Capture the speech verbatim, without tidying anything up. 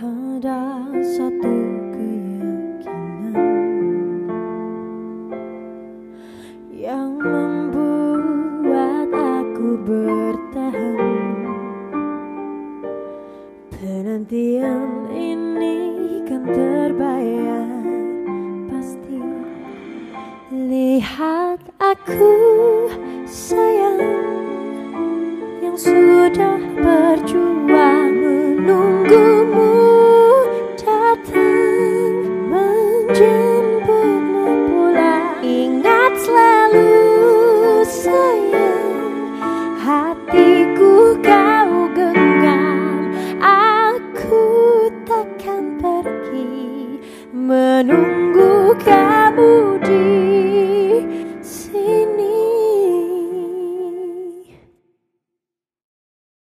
Ada satu keyakinan yang membuat aku bertahan. Penantian ini kan terbayar pasti. Lihat aku sayang yang sudah berjuang